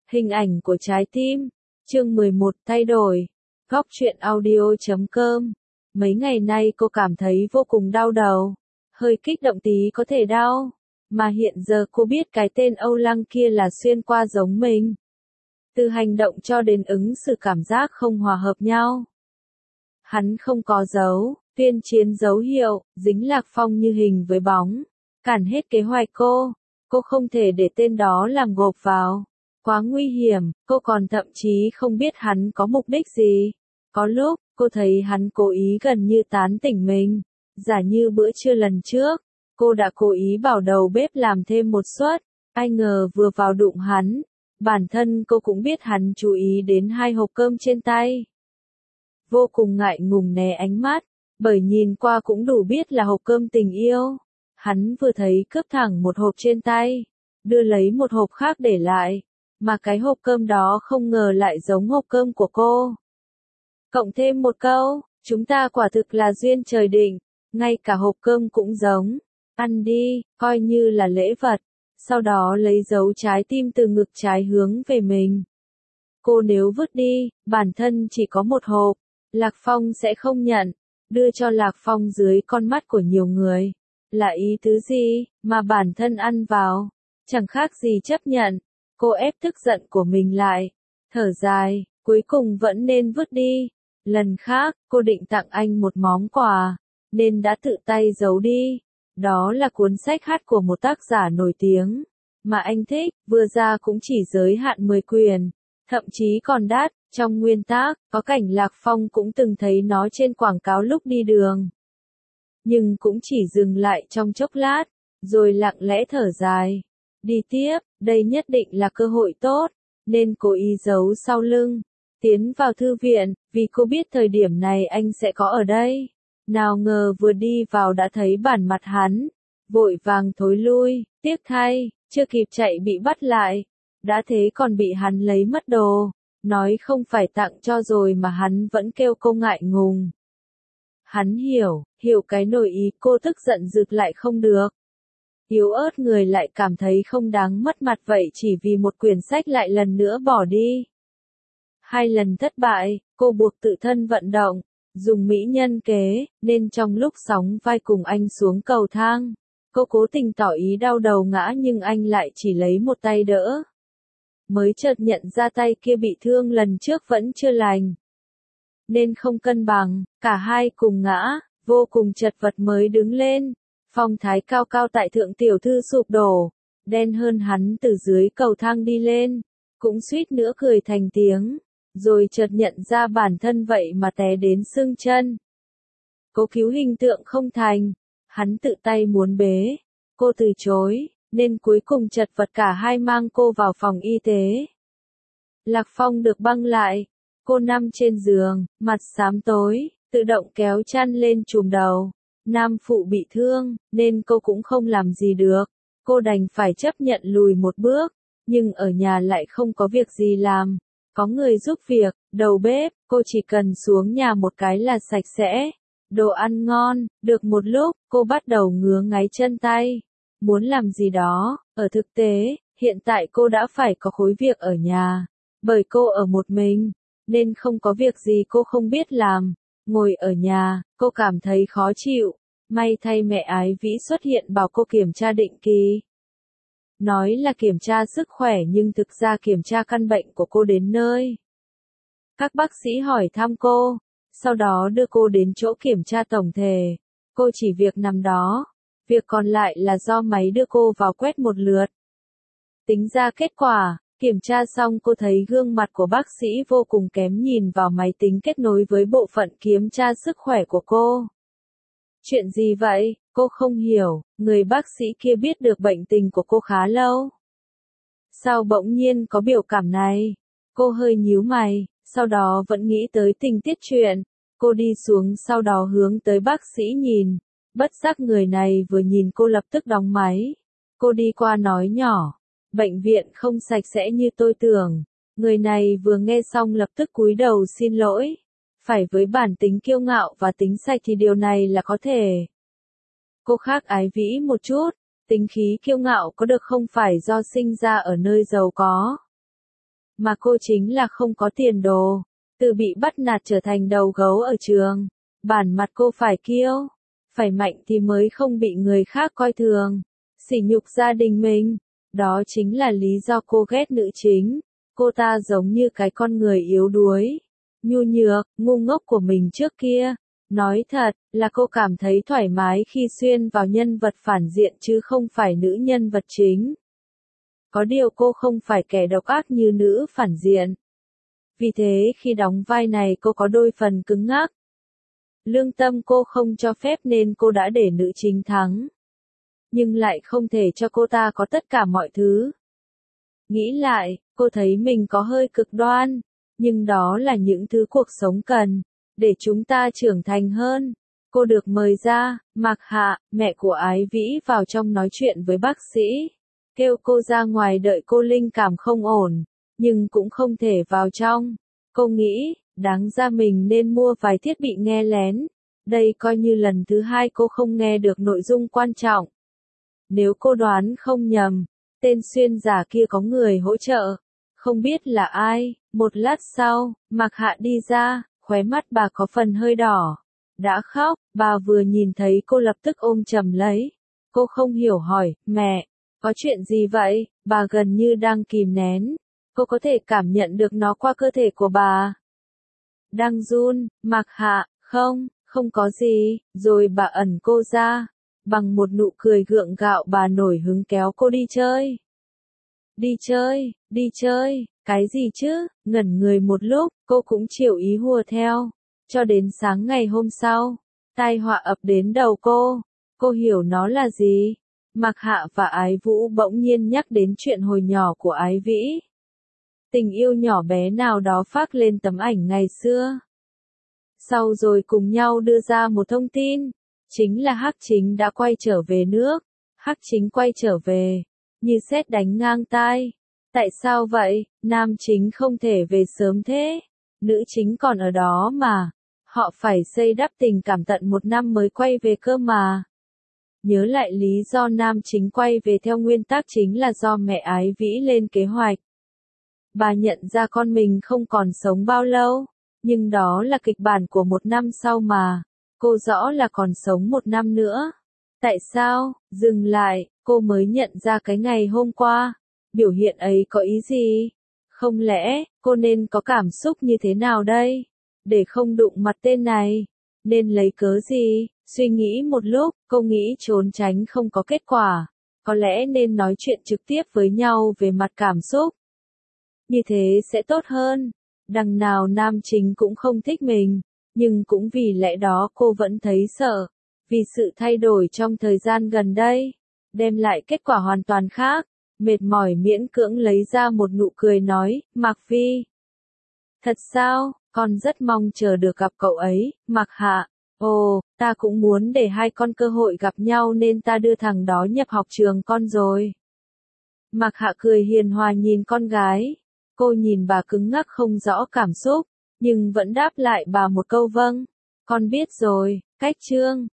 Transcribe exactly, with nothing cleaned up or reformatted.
Hình ảnh của trái tim. Chương mười một thay đổi. Góc truyện audio chấm com. Mấy ngày nay cô cảm thấy vô cùng đau đầu. Hơi kích động tí có thể đau. Mà hiện giờ cô biết cái tên Âu Lăng kia là xuyên qua giống mình. Từ hành động cho đến ứng xử cảm giác không hòa hợp nhau. Hắn không có dấu, tuyên chiến dấu hiệu, dính Lạc Phong như hình với bóng. Cản hết kế hoạch cô. Cô không thể để tên đó làm gộp vào. Quá nguy hiểm, cô còn thậm chí không biết hắn có mục đích gì. Có lúc, cô thấy hắn cố ý gần như tán tỉnh mình. Giả như bữa trưa lần trước, cô đã cố ý bảo đầu bếp làm thêm một suất. Ai ngờ vừa vào đụng hắn. Bản thân cô cũng biết hắn chú ý đến hai hộp cơm trên tay. Vô cùng ngại ngùng né ánh mắt, bởi nhìn qua cũng đủ biết là hộp cơm tình yêu. Hắn vừa thấy cướp thẳng một hộp trên tay, đưa lấy một hộp khác để lại, mà cái hộp cơm đó không ngờ lại giống hộp cơm của cô. Cộng thêm một câu, chúng ta quả thực là duyên trời định, ngay cả hộp cơm cũng giống. Ăn đi, coi như là lễ vật. Sau đó lấy dấu trái tim từ ngực trái hướng về mình. Cô nếu vứt đi, bản thân chỉ có một hộp, Lạc Phong sẽ không nhận, đưa cho Lạc Phong dưới con mắt của nhiều người. Là ý tứ gì, mà bản thân ăn vào, chẳng khác gì chấp nhận. Cô ép tức giận của mình lại, thở dài, cuối cùng vẫn nên vứt đi. Lần khác, cô định tặng anh một món quà, nên đã tự tay giấu đi. Đó là cuốn sách hát của một tác giả nổi tiếng, mà anh thích, vừa ra cũng chỉ giới hạn mười quyển, thậm chí còn đắt. Trong nguyên tác, có cảnh Lạc Phong cũng từng thấy nó trên quảng cáo lúc đi đường. Nhưng cũng chỉ dừng lại trong chốc lát, rồi lặng lẽ thở dài. Đi tiếp, đây nhất định là cơ hội tốt, nên cố ý giấu sau lưng. Tiến vào thư viện, vì cô biết thời điểm này anh sẽ có ở đây. Nào ngờ vừa đi vào đã thấy bản mặt hắn, vội vàng thối lui, tiếc thay, chưa kịp chạy bị bắt lại. Đã thế còn bị hắn lấy mất đồ, nói không phải tặng cho rồi mà hắn vẫn kêu cô ngại ngùng. Hắn hiểu, hiểu cái nổi ý cô tức giận rực lại không được. Yếu ớt người lại cảm thấy không đáng mất mặt vậy chỉ vì một quyển sách lại lần nữa bỏ đi. Hai lần thất bại, cô buộc tự thân vận động, dùng mỹ nhân kế, nên trong lúc sóng vai cùng anh xuống cầu thang, cô cố tình tỏ ý đau đầu ngã nhưng anh lại chỉ lấy một tay đỡ. Mới chợt nhận ra tay kia bị thương lần trước vẫn chưa lành. Nên không cân bằng, cả hai cùng ngã, vô cùng chật vật mới đứng lên. Phong thái cao cao tại thượng tiểu thư sụp đổ, đen hơn hắn từ dưới cầu thang đi lên, cũng suýt nữa cười thành tiếng, rồi chợt nhận ra bản thân vậy mà té đến sưng chân. Cố cứu hình tượng không thành, hắn tự tay muốn bế, cô từ chối, nên cuối cùng chật vật cả hai mang cô vào phòng y tế. Lạc Phong được băng lại, cô nằm trên giường, mặt xám tối, tự động kéo chăn lên trùm đầu. Nam phụ bị thương, nên cô cũng không làm gì được. Cô đành phải chấp nhận lùi một bước, nhưng ở nhà lại không có việc gì làm. Có người giúp việc, đầu bếp, cô chỉ cần xuống nhà một cái là sạch sẽ. Đồ ăn ngon, được một lúc, cô bắt đầu ngứa ngáy chân tay. Muốn làm gì đó, ở thực tế, hiện tại cô đã phải có khối việc ở nhà. Bởi cô ở một mình, nên không có việc gì cô không biết làm. Ngồi ở nhà, cô cảm thấy khó chịu. May thay mẹ Ái Vĩ xuất hiện bảo cô kiểm tra định kỳ. Nói là kiểm tra sức khỏe nhưng thực ra kiểm tra căn bệnh của cô đến nơi. Các bác sĩ hỏi thăm cô, sau đó đưa cô đến chỗ kiểm tra tổng thể. Cô chỉ việc nằm đó, việc còn lại là do máy đưa cô vào quét một lượt. Tính ra kết quả, kiểm tra xong cô thấy gương mặt của bác sĩ vô cùng kém nhìn vào máy tính kết nối với bộ phận kiểm tra sức khỏe của cô. Chuyện gì vậy? Cô không hiểu, người bác sĩ kia biết được bệnh tình của cô khá lâu. Sao bỗng nhiên có biểu cảm này? Cô hơi nhíu mày, sau đó vẫn nghĩ tới tình tiết chuyện. Cô đi xuống sau đó hướng tới bác sĩ nhìn. Bất giác người này vừa nhìn cô lập tức đóng máy. Cô đi qua nói nhỏ. Bệnh viện không sạch sẽ như tôi tưởng. Người này vừa nghe xong lập tức cúi đầu xin lỗi. Phải với bản tính kiêu ngạo và tính sạch thì điều này là có thể. Cô khác Ái Vĩ một chút, tính khí kiêu ngạo có được không phải do sinh ra ở nơi giàu có. mà cô chính là không có tiền đồ, từ bị bắt nạt trở thành đầu gấu ở trường. Bản mặt cô phải kiêu, phải mạnh thì mới không bị người khác coi thường, sỉ nhục gia đình mình. Đó chính là lý do cô ghét nữ chính. Cô ta giống như cái con người yếu đuối, nhu nhược, ngu ngốc của mình trước kia. Nói thật, là cô cảm thấy thoải mái khi xuyên vào nhân vật phản diện chứ không phải nữ nhân vật chính. Có điều cô không phải kẻ độc ác như nữ phản diện. Vì thế khi đóng vai này cô có đôi phần cứng ngắc. Lương tâm cô không cho phép nên cô đã để nữ chính thắng. Nhưng lại không thể cho cô ta có tất cả mọi thứ. Nghĩ lại, cô thấy mình có hơi cực đoan, nhưng đó là những thứ cuộc sống cần, để chúng ta trưởng thành hơn. Cô được mời ra, Mạc Hạ, mẹ của Ái Vĩ vào trong nói chuyện với bác sĩ, kêu cô ra ngoài đợi cô linh cảm không ổn, nhưng cũng không thể vào trong. Cô nghĩ, đáng ra mình nên mua vài thiết bị nghe lén, đây coi như lần thứ hai cô không nghe được nội dung quan trọng. Nếu cô đoán không nhầm, tên xuyên giả kia có người hỗ trợ, không biết là ai. Một lát sau, Mạc Hạ đi ra, khóe mắt bà có phần hơi đỏ. Đã khóc, bà vừa nhìn thấy cô lập tức ôm chầm lấy. Cô không hiểu hỏi, mẹ, có chuyện gì vậy? Bà gần như đang kìm nén. Cô có thể cảm nhận được nó qua cơ thể của bà. Đang run, Mạc Hạ, không, không có gì, rồi bà ẩn cô ra. Bằng một nụ cười gượng gạo bà nổi hứng kéo cô đi chơi. Đi chơi, đi chơi, cái gì chứ? Ngẩn người một lúc, cô cũng chịu ý hùa theo. Cho đến sáng ngày hôm sau, tai họa ập đến đầu cô. Cô hiểu nó là gì? Mạc Hạ và Ái Vũ bỗng nhiên nhắc đến chuyện hồi nhỏ của Ái Vĩ. Tình yêu nhỏ bé nào đó phác lên tấm ảnh ngày xưa. Sau rồi cùng nhau đưa ra một thông tin, chính là Hắc Chính đã quay trở về nước. Hắc Chính quay trở về, như sét đánh ngang tai. Tại sao vậy? Nam chính không thể về sớm thế. Nữ chính còn ở đó mà. Họ phải xây đắp tình cảm tận một năm mới quay về cơ mà. Nhớ lại lý do nam chính quay về theo nguyên tắc chính là do mẹ Ái Vĩ lên kế hoạch. Bà nhận ra con mình không còn sống bao lâu, nhưng đó là kịch bản của một năm sau mà. Cô rõ là còn sống một năm nữa. Tại sao? Dừng lại, cô mới nhận ra cái ngày hôm qua. Biểu hiện ấy có ý gì? Không lẽ, cô nên có cảm xúc như thế nào đây? Để không đụng mặt tên này, nên lấy cớ gì? Suy nghĩ một lúc, cô nghĩ trốn tránh không có kết quả. Có lẽ nên nói chuyện trực tiếp với nhau về mặt cảm xúc. Như thế sẽ tốt hơn. Đằng nào nam chính cũng không thích mình, nhưng cũng vì lẽ đó cô vẫn thấy sợ. Vì sự thay đổi trong thời gian gần đây, đem lại kết quả hoàn toàn khác. Mệt mỏi miễn cưỡng lấy ra một nụ cười nói, Mạc Vi. Thật sao, con rất mong chờ được gặp cậu ấy, Mạc Hạ. Ồ, ta cũng muốn để hai con cơ hội gặp nhau nên ta đưa thằng đó nhập học trường con rồi. Mạc Hạ cười hiền hòa nhìn con gái. Cô nhìn bà cứng ngắc không rõ cảm xúc, nhưng vẫn đáp lại bà một câu vâng. Con biết rồi, cách chương.